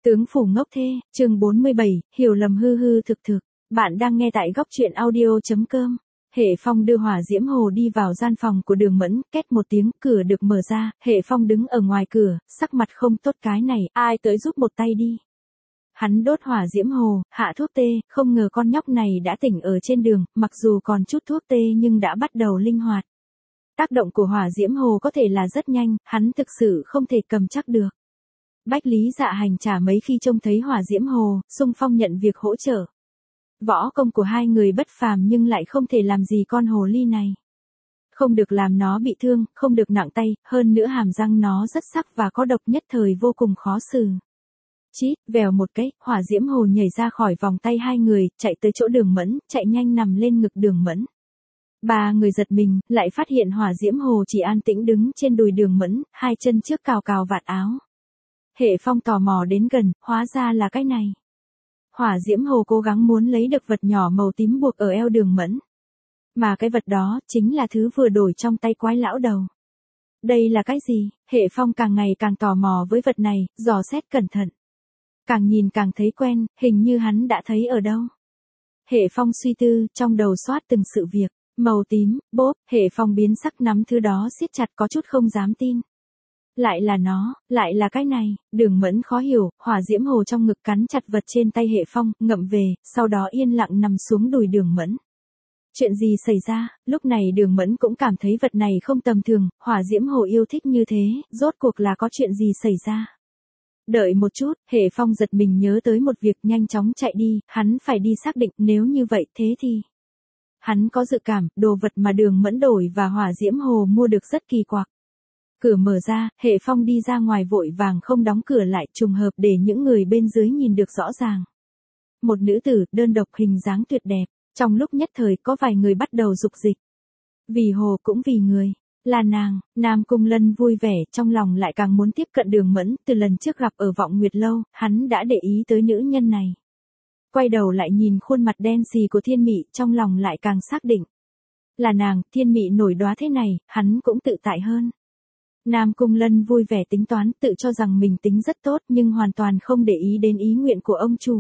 Tướng phủ ngốc thê, chương 47, hiểu lầm hư hư thực thực. Bạn đang nghe tại góc truyện audio.com. Hệ Phong đưa Hỏa Diễm Hồ đi vào gian phòng của Đường Mẫn, két một tiếng, cửa được mở ra, Hệ Phong đứng ở ngoài cửa, sắc mặt không tốt, cái này, ai tới giúp một tay đi. Hắn đốt Hỏa Diễm Hồ, hạ thuốc tê, không ngờ con nhóc này đã tỉnh ở trên đường, mặc dù còn chút thuốc tê nhưng đã bắt đầu linh hoạt. Tác động của Hỏa Diễm Hồ có thể là rất nhanh, hắn thực sự không thể cầm chắc được. Bách Lý Dạ Hành trả mấy khi trông thấy Hỏa Diễm Hồ, xung phong nhận việc hỗ trợ. Võ công của hai người bất phàm nhưng lại không thể làm gì con hồ ly này. Không được làm nó bị thương, không được nặng tay, hơn nữa hàm răng nó rất sắc và có độc, nhất thời vô cùng khó xử. Chít, vèo một cái, Hỏa Diễm Hồ nhảy ra khỏi vòng tay hai người, chạy tới chỗ Đường Mẫn, chạy nhanh nằm lên ngực Đường Mẫn. Ba người giật mình, lại phát hiện Hỏa Diễm Hồ chỉ an tĩnh đứng trên đùi Đường Mẫn, hai chân trước cào cào vạt áo. Hệ Phong tò mò đến gần, hóa ra là cái này. Hỏa Diễm Hồ cố gắng muốn lấy được vật nhỏ màu tím buộc ở eo Đường Mẫn. Mà cái vật đó, chính là thứ vừa đổi trong tay quái lão đầu. Đây là cái gì? Hệ Phong càng ngày càng tò mò với vật này, dò xét cẩn thận. Càng nhìn càng thấy quen, hình như hắn đã thấy ở đâu. Hệ Phong suy tư, trong đầu xoát từng sự việc. Màu tím, bốp, Hệ Phong biến sắc nắm thứ đó siết chặt, có chút không dám tin. Lại là nó, lại là cái này, Đường Mẫn khó hiểu, Hỏa Diễm Hồ trong ngực cắn chặt vật trên tay Hệ Phong, ngậm về, sau đó yên lặng nằm xuống đùi Đường Mẫn. Chuyện gì xảy ra? Lúc này Đường Mẫn cũng cảm thấy vật này không tầm thường, Hỏa Diễm Hồ yêu thích như thế, rốt cuộc là có chuyện gì xảy ra? Đợi một chút, Hệ Phong giật mình nhớ tới một việc, nhanh chóng chạy đi, hắn phải đi xác định, nếu như vậy thế thì... Hắn có dự cảm, đồ vật mà Đường Mẫn đổi và Hỏa Diễm Hồ mua được rất kỳ quặc. Cửa mở ra, Hệ Phong đi ra ngoài vội vàng không đóng cửa lại, trùng hợp để những người bên dưới nhìn được rõ ràng. Một nữ tử, đơn độc, hình dáng tuyệt đẹp, trong lúc nhất thời có vài người bắt đầu dục dịch. Vì hồ cũng vì người, là nàng, Nam Cung Lân vui vẻ, trong lòng lại càng muốn tiếp cận Đường Mẫn, từ lần trước gặp ở Vọng Nguyệt Lâu, hắn đã để ý tới nữ nhân này. Quay đầu lại nhìn khuôn mặt đen xì của Thiên Mị, trong lòng lại càng xác định. Là nàng, Thiên Mị nổi đóa thế này, hắn cũng tự tại hơn. Nam Cung Lân vui vẻ tính toán, tự cho rằng mình tính rất tốt nhưng hoàn toàn không để ý đến ý nguyện của ông chủ.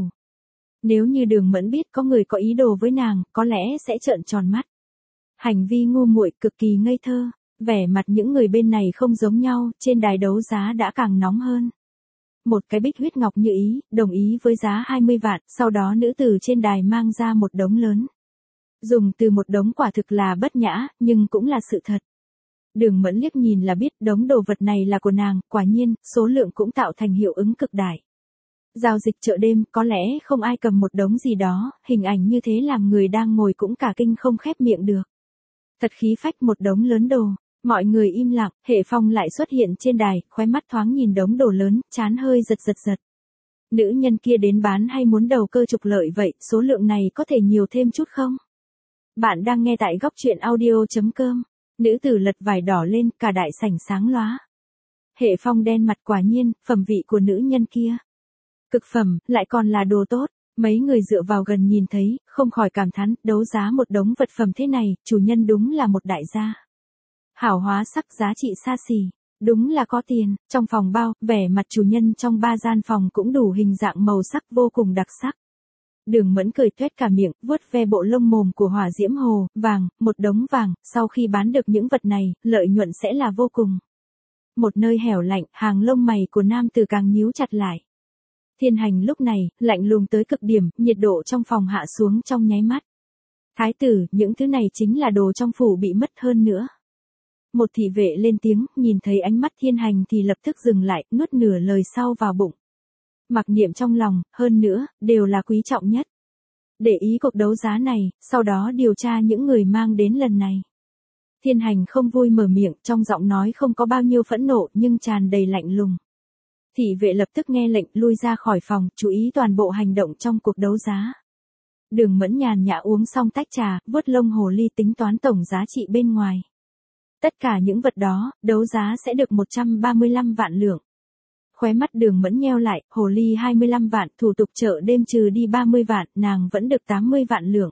Nếu như Đường Mẫn biết có người có ý đồ với nàng, có lẽ sẽ trợn tròn mắt. Hành vi ngu muội, cực kỳ ngây thơ, vẻ mặt những người bên này không giống nhau, trên đài đấu giá đã càng nóng hơn. Một cái bích huyết ngọc như ý, đồng ý với giá 20 vạn, sau đó nữ tử trên đài mang ra một đống lớn. Dùng từ một đống quả thực là bất nhã, nhưng cũng là sự thật. Đường Mẫn liếc nhìn là biết đống đồ vật này là của nàng, quả nhiên, số lượng cũng tạo thành hiệu ứng cực đại. Giao dịch chợ đêm, có lẽ không ai cầm một đống gì đó, hình ảnh như thế làm người đang ngồi cũng cả kinh không khép miệng được. Thật khí phách, một đống lớn đồ, mọi người im lặng, Hệ Phong lại xuất hiện trên đài, khóe mắt thoáng nhìn đống đồ lớn, trán hơi giật giật. Nữ nhân kia đến bán hay muốn đầu cơ trục lợi vậy, số lượng này có thể nhiều thêm chút không? Bạn đang nghe tại góc truyện audio.com. Nữ tử lật vải đỏ lên, cả đại sảnh sáng lóa. Hệ Phong đen mặt, quả nhiên, phẩm vị của nữ nhân kia. Cực phẩm, lại còn là đồ tốt. Mấy người dựa vào gần nhìn thấy, không khỏi cảm thán, đấu giá một đống vật phẩm thế này, chủ nhân đúng là một đại gia. Hảo hóa sắc, giá trị xa xỉ. Đúng là có tiền. Trong phòng bao, vẻ mặt chủ nhân trong ba gian phòng cũng đủ hình dạng màu sắc vô cùng đặc sắc. Đường Mẫn cười tuét cả miệng, vuốt ve bộ lông mồm của Hỏa Diễm Hồ, vàng, một đống vàng, sau khi bán được những vật này, lợi nhuận sẽ là vô cùng. Một nơi hẻo lạnh, hàng lông mày của nam tử càng nhíu chặt lại. Thiên Hành lúc này, lạnh lùng tới cực điểm, nhiệt độ trong phòng hạ xuống trong nháy mắt. Thái tử, những thứ này chính là đồ trong phủ bị mất hơn nữa. Một thị vệ lên tiếng, nhìn thấy ánh mắt Thiên Hành thì lập tức dừng lại, nuốt nửa lời sau vào bụng. Mặc niệm trong lòng, hơn nữa, đều là quý trọng nhất. Để ý cuộc đấu giá này, sau đó điều tra những người mang đến lần này. Thiên Hành không vui mở miệng, trong giọng nói không có bao nhiêu phẫn nộ nhưng tràn đầy lạnh lùng. Thị vệ lập tức nghe lệnh lui ra khỏi phòng, chú ý toàn bộ hành động trong cuộc đấu giá. Đường Mẫn nhàn nhã uống xong tách trà, vuốt lông hồ ly tính toán tổng giá trị bên ngoài. Tất cả những vật đó, đấu giá sẽ được 135 vạn lượng. Khóe mắt Đường Mẫn nheo lại, hồ ly 25 vạn, thủ tục chợ đêm trừ đi 30 vạn, nàng vẫn được 80 vạn lượng.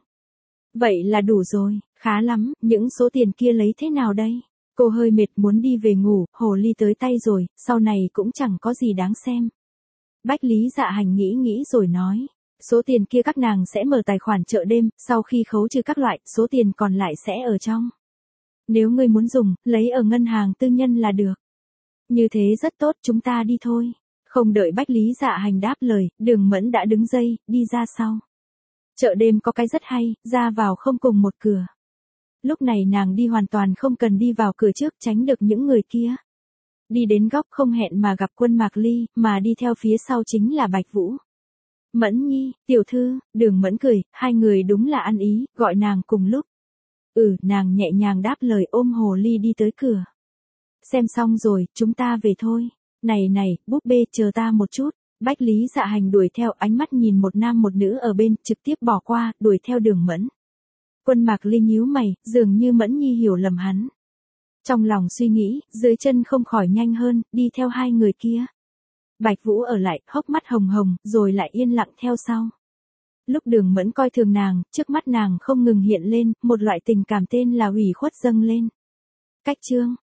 Vậy là đủ rồi, khá lắm, những số tiền kia lấy thế nào đây? Cô hơi mệt muốn đi về ngủ, hồ ly tới tay rồi, sau này cũng chẳng có gì đáng xem. Bách Lý Dạ Hành nghĩ nghĩ rồi nói. Số tiền kia các nàng sẽ mở tài khoản chợ đêm, sau khi khấu trừ các loại, số tiền còn lại sẽ ở trong. Nếu ngươi muốn dùng, lấy ở ngân hàng tư nhân là được. Như thế rất tốt, chúng ta đi thôi. Không đợi Bách Lý Dạ Hành đáp lời, Đường Mẫn đã đứng dậy, đi ra sau. Chợ đêm có cái rất hay, ra vào không cùng một cửa. Lúc này nàng đi hoàn toàn không cần đi vào cửa trước, tránh được những người kia. Đi đến góc không hẹn mà gặp Quân Mạc Ly, mà đi theo phía sau chính là Bạch Vũ. Mẫn Nhi, tiểu thư, Đường Mẫn cười, hai người đúng là ăn ý, gọi nàng cùng lúc. Nàng nhẹ nhàng đáp lời, ôm hồ ly đi tới cửa. Xem xong rồi, chúng ta về thôi. Này, búp bê, chờ ta một chút. Bách Lý Dạ Hành đuổi theo, ánh mắt nhìn một nam một nữ ở bên, trực tiếp bỏ qua, đuổi theo Đường Mẫn. Quân Mạc Ly nhíu mày, dường như Mẫn Nhi hiểu lầm hắn. Trong lòng suy nghĩ, dưới chân không khỏi nhanh hơn, đi theo hai người kia. Bạch Vũ ở lại, hốc mắt hồng hồng, rồi lại yên lặng theo sau. Lúc Đường Mẫn coi thường nàng, trước mắt nàng không ngừng hiện lên, một loại tình cảm tên là ủy khuất dâng lên. Cách chương